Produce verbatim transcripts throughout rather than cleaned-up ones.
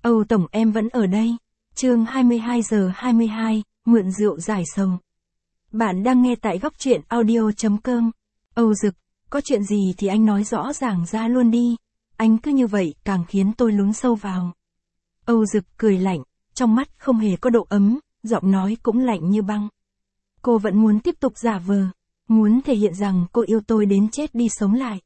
Âu Tổng em vẫn ở đây. Chương hai mươi hai giờ hai mươi hai, mượn rượu giải sầu. Bạn đang nghe tại góc truyện audio chấm com. Âu Dực, có chuyện gì thì anh nói rõ ràng ra luôn đi. Anh cứ như vậy càng khiến tôi lún sâu vào. Âu Dực cười lạnh, trong mắt không hề có độ ấm, giọng nói cũng lạnh như băng. Cô vẫn muốn tiếp tục giả vờ, muốn thể hiện rằng cô yêu tôi đến chết đi sống lại.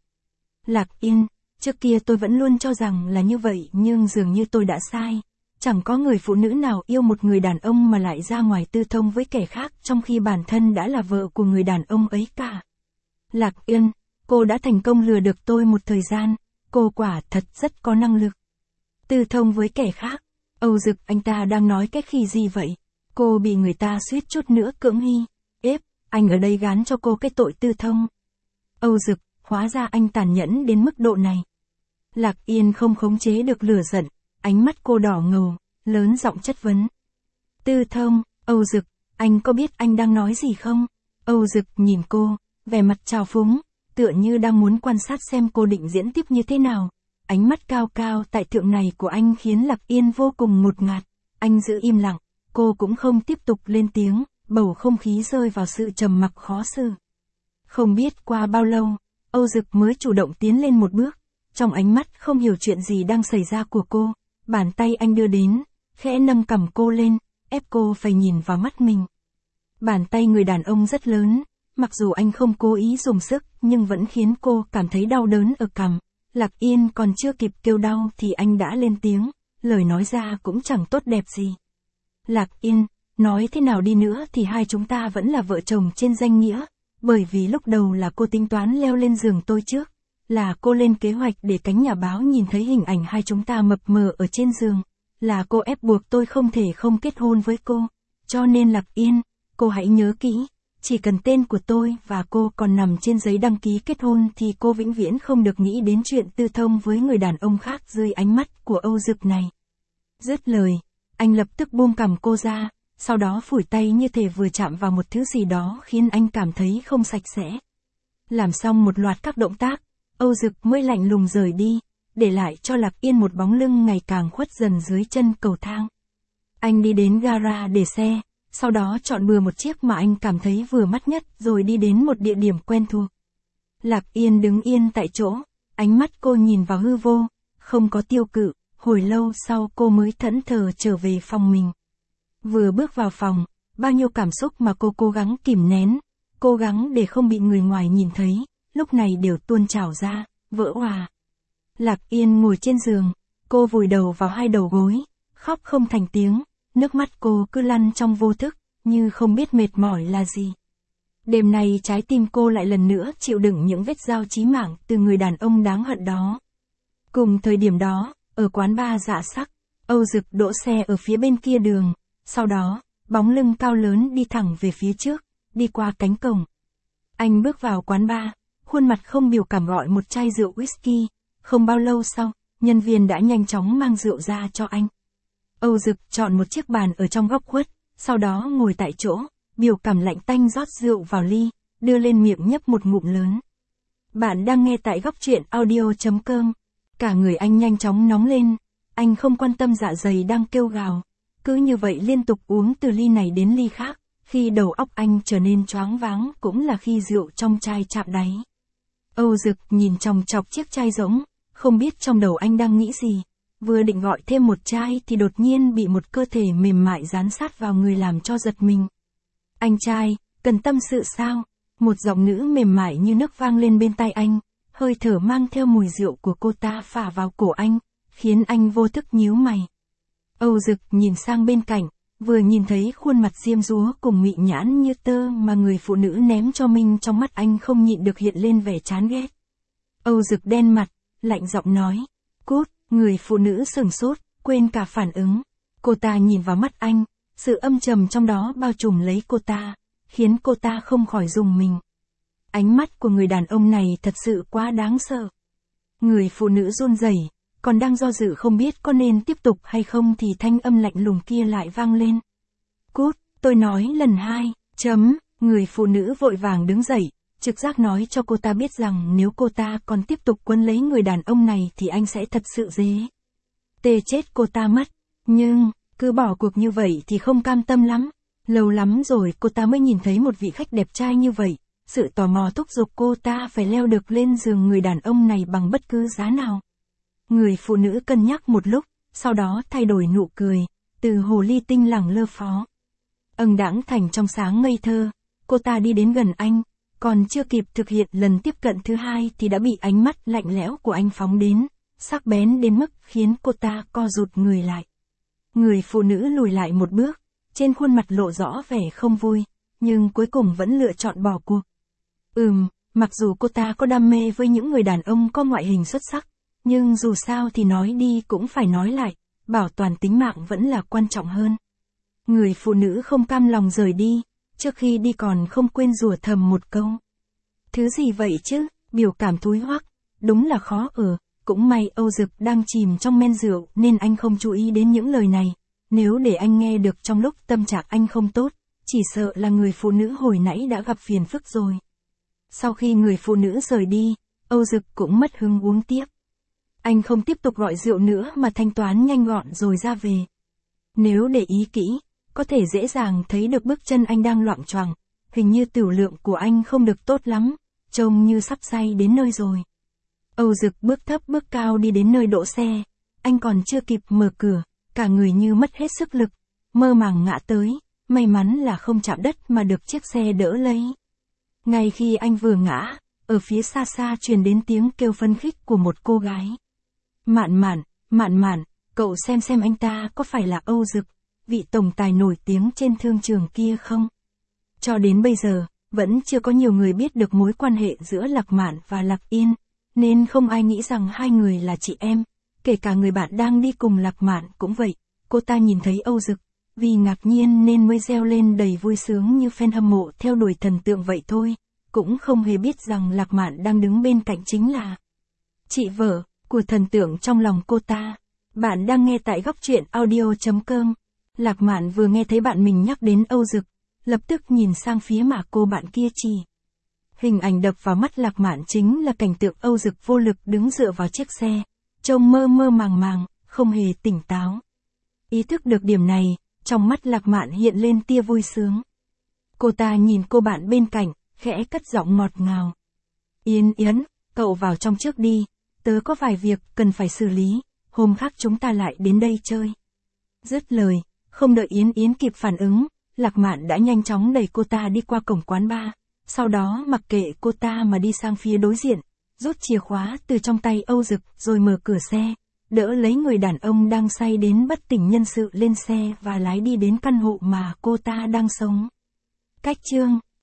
Lạc Yên, trước kia tôi vẫn luôn cho rằng là như vậy nhưng dường như tôi đã sai. Chẳng có người phụ nữ nào yêu một người đàn ông mà lại ra ngoài tư thông với kẻ khác trong khi bản thân đã là vợ của người đàn ông ấy cả. Lạc Yên, cô đã thành công lừa được tôi một thời gian, cô quả thật rất có năng lực. Tư thông với kẻ khác, Âu Dực anh ta đang nói cái khi gì vậy? Cô bị người ta suýt chút nữa cưỡng hy, ép, anh ở đây gán cho cô cái tội tư thông. Âu Dực, hóa ra anh tàn nhẫn đến mức độ này. Lạc Yên không khống chế được lửa giận, ánh mắt cô đỏ ngầu, lớn giọng chất vấn. Tư thông, Âu Dực, anh có biết anh đang nói gì không? Âu Dực nhìn cô, vẻ mặt trào phúng, tựa như đang muốn quan sát xem cô định diễn tiếp như thế nào. Ánh mắt cao cao tại thượng này của anh khiến Lạc Yên vô cùng ngột ngạt. Anh giữ im lặng, cô cũng không tiếp tục lên tiếng, bầu không khí rơi vào sự trầm mặc khó xử. Không biết qua bao lâu, Âu Dực mới chủ động tiến lên một bước. Trong ánh mắt không hiểu chuyện gì đang xảy ra của cô, bàn tay anh đưa đến, khẽ nâng cằm cô lên, ép cô phải nhìn vào mắt mình. Bàn tay người đàn ông rất lớn, mặc dù anh không cố ý dùng sức nhưng vẫn khiến cô cảm thấy đau đớn ở cằm. Lạc Yên còn chưa kịp kêu đau thì anh đã lên tiếng, lời nói ra cũng chẳng tốt đẹp gì. Lạc Yên, nói thế nào đi nữa thì hai chúng ta vẫn là vợ chồng trên danh nghĩa, bởi vì lúc đầu là cô tính toán leo lên giường tôi trước. Là cô lên kế hoạch để cánh nhà báo nhìn thấy hình ảnh hai chúng ta mập mờ ở trên giường. Là cô ép buộc tôi không thể không kết hôn với cô. Cho nên Lạc Yên, cô hãy nhớ kỹ, chỉ cần tên của tôi và cô còn nằm trên giấy đăng ký kết hôn thì cô vĩnh viễn không được nghĩ đến chuyện tư thông với người đàn ông khác dưới ánh mắt của Âu Dực này. Dứt lời, anh lập tức buông cằm cô ra, sau đó phủi tay như thể vừa chạm vào một thứ gì đó khiến anh cảm thấy không sạch sẽ. Làm xong một loạt các động tác, Âu Dực mới lạnh lùng rời đi, để lại cho Lạc Yên một bóng lưng ngày càng khuất dần dưới chân cầu thang. Anh đi đến gara để xe, sau đó chọn bừa một chiếc mà anh cảm thấy vừa mắt nhất rồi đi đến một địa điểm quen thuộc. Lạc Yên đứng yên tại chỗ, ánh mắt cô nhìn vào hư vô, không có tiêu cự, hồi lâu sau cô mới thẫn thờ trở về phòng mình. Vừa bước vào phòng, bao nhiêu cảm xúc mà cô cố gắng kìm nén, cố gắng để không bị người ngoài nhìn thấy, lúc này đều tuôn trào ra, vỡ òa. Lạc Yên ngồi trên giường, cô vùi đầu vào hai đầu gối, khóc không thành tiếng, nước mắt cô cứ lăn trong vô thức, như không biết mệt mỏi là gì. Đêm nay trái tim cô lại lần nữa chịu đựng những vết dao chí mạng từ người đàn ông đáng hận đó. Cùng thời điểm đó, ở quán bar dạ sắc, Âu Dực đỗ xe ở phía bên kia đường, sau đó, bóng lưng cao lớn đi thẳng về phía trước, đi qua cánh cổng. Anh bước vào quán bar, khuôn mặt không biểu cảm gọi một chai rượu whisky, không bao lâu sau, nhân viên đã nhanh chóng mang rượu ra cho anh. Âu Dực chọn một chiếc bàn ở trong góc khuất, sau đó ngồi tại chỗ, biểu cảm lạnh tanh rót rượu vào ly, đưa lên miệng nhấp một ngụm lớn. Bạn đang nghe tại góc truyện audio chấm com. Cả người anh nhanh chóng nóng lên, anh không quan tâm dạ dày đang kêu gào, cứ như vậy liên tục uống từ ly này đến ly khác, khi đầu óc anh trở nên choáng váng cũng là khi rượu trong chai chạm đáy. Âu Dực nhìn chòng chọc chiếc chai rỗng, không biết trong đầu anh đang nghĩ gì, vừa định gọi thêm một chai thì đột nhiên bị một cơ thể mềm mại dán sát vào người làm cho giật mình. Anh trai, cần tâm sự sao? Một giọng nữ mềm mại như nước vang lên bên tai anh, hơi thở mang theo mùi rượu của cô ta phả vào cổ anh, khiến anh vô thức nhíu mày. Âu Dực nhìn sang bên cạnh, vừa nhìn thấy khuôn mặt diêm dúa cùng mị nhãn như tơ mà người phụ nữ ném cho mình, trong mắt anh không nhịn được hiện lên vẻ chán ghét. Âu Dực đen mặt, lạnh giọng nói, cút. Người phụ nữ sửng sốt, quên cả phản ứng. Cô ta nhìn vào mắt anh, sự âm trầm trong đó bao trùm lấy cô ta, khiến cô ta không khỏi rùng mình. Ánh mắt của người đàn ông này thật sự quá đáng sợ. Người phụ nữ run rẩy, còn đang do dự không biết có nên tiếp tục hay không thì thanh âm lạnh lùng kia lại vang lên. Cút, tôi nói lần hai, chấm, người phụ nữ vội vàng đứng dậy, trực giác nói cho cô ta biết rằng nếu cô ta còn tiếp tục quấn lấy người đàn ông này thì anh sẽ thật sự dế. tê chết cô ta mất. Nhưng, cứ bỏ cuộc như vậy thì không cam tâm lắm. Lâu lắm rồi cô ta mới nhìn thấy một vị khách đẹp trai như vậy. Sự tò mò thúc giục cô ta phải leo được lên giường người đàn ông này bằng bất cứ giá nào. Người phụ nữ cân nhắc một lúc, sau đó thay đổi nụ cười, từ hồ ly tinh lẳng lơ phó. Âng đãng thành trong sáng ngây thơ, cô ta đi đến gần anh, còn chưa kịp thực hiện lần tiếp cận thứ hai thì đã bị ánh mắt lạnh lẽo của anh phóng đến, sắc bén đến mức khiến cô ta co rụt người lại. Người phụ nữ lùi lại một bước, trên khuôn mặt lộ rõ vẻ không vui, nhưng cuối cùng vẫn lựa chọn bỏ cuộc. Ừm, mặc dù cô ta có đam mê với những người đàn ông có ngoại hình xuất sắc, nhưng dù sao thì nói đi cũng phải nói lại, bảo toàn tính mạng vẫn là quan trọng hơn. Người phụ nữ không cam lòng rời đi, trước khi đi còn không quên rủa thầm một câu. Thứ gì vậy chứ, biểu cảm thúi hoắc, đúng là khó ở, cũng may Âu Dực đang chìm trong men rượu nên anh không chú ý đến những lời này, nếu để anh nghe được trong lúc tâm trạng anh không tốt, chỉ sợ là người phụ nữ hồi nãy đã gặp phiền phức rồi. Sau khi người phụ nữ rời đi, Âu Dực cũng mất hứng uống tiếp. Anh không tiếp tục gọi rượu nữa mà thanh toán nhanh gọn rồi ra về. Nếu để ý kỹ, có thể dễ dàng thấy được bước chân anh đang loạng choạng, hình như tửu lượng của anh không được tốt lắm, trông như sắp say đến nơi rồi. Âu Dực bước thấp bước cao đi đến nơi đỗ xe, anh còn chưa kịp mở cửa, cả người như mất hết sức lực, mơ màng ngã tới, may mắn là không chạm đất mà được chiếc xe đỡ lấy. Ngay khi anh vừa ngã, ở phía xa xa truyền đến tiếng kêu phấn khích của một cô gái. Mạn Mạn, Mạn Mạn, cậu xem xem anh ta có phải là Âu Dực, vị tổng tài nổi tiếng trên thương trường kia không? Cho đến bây giờ, vẫn chưa có nhiều người biết được mối quan hệ giữa Lạc Mạn và Lạc Yên, nên không ai nghĩ rằng hai người là chị em, kể cả người bạn đang đi cùng Lạc Mạn cũng vậy. Cô ta nhìn thấy Âu Dực, vì ngạc nhiên nên mới reo lên đầy vui sướng như fan hâm mộ theo đuổi thần tượng vậy thôi, cũng không hề biết rằng Lạc Mạn đang đứng bên cạnh chính là chị vợ của thần tượng trong lòng cô ta. Bạn đang nghe tại góc truyện audio chấm com. Lạc Mạn vừa nghe thấy bạn mình nhắc đến Âu Dực, lập tức nhìn sang phía mà cô bạn kia chỉ. Hình ảnh đập vào mắt Lạc Mạn chính là cảnh tượng Âu Dực vô lực đứng dựa vào chiếc xe, trông mơ mơ màng màng, không hề tỉnh táo. Ý thức được điểm này, trong mắt Lạc Mạn hiện lên tia vui sướng. Cô ta nhìn cô bạn bên cạnh, khẽ cất giọng ngọt ngào. Yên Yến, cậu vào trong trước đi, tớ có vài việc cần phải xử lý, hôm khác chúng ta lại đến đây chơi. Dứt lời, không đợi Yến Yến kịp phản ứng, Lạc Mạn đã nhanh chóng đẩy cô ta đi qua cổng quán bar, sau đó mặc kệ cô ta mà đi sang phía đối diện, rút chìa khóa từ trong tay Âu Dực rồi mở cửa xe, đỡ lấy người đàn ông đang say đến bất tỉnh nhân sự lên xe và lái đi đến căn hộ mà cô ta đang sống. Cách chương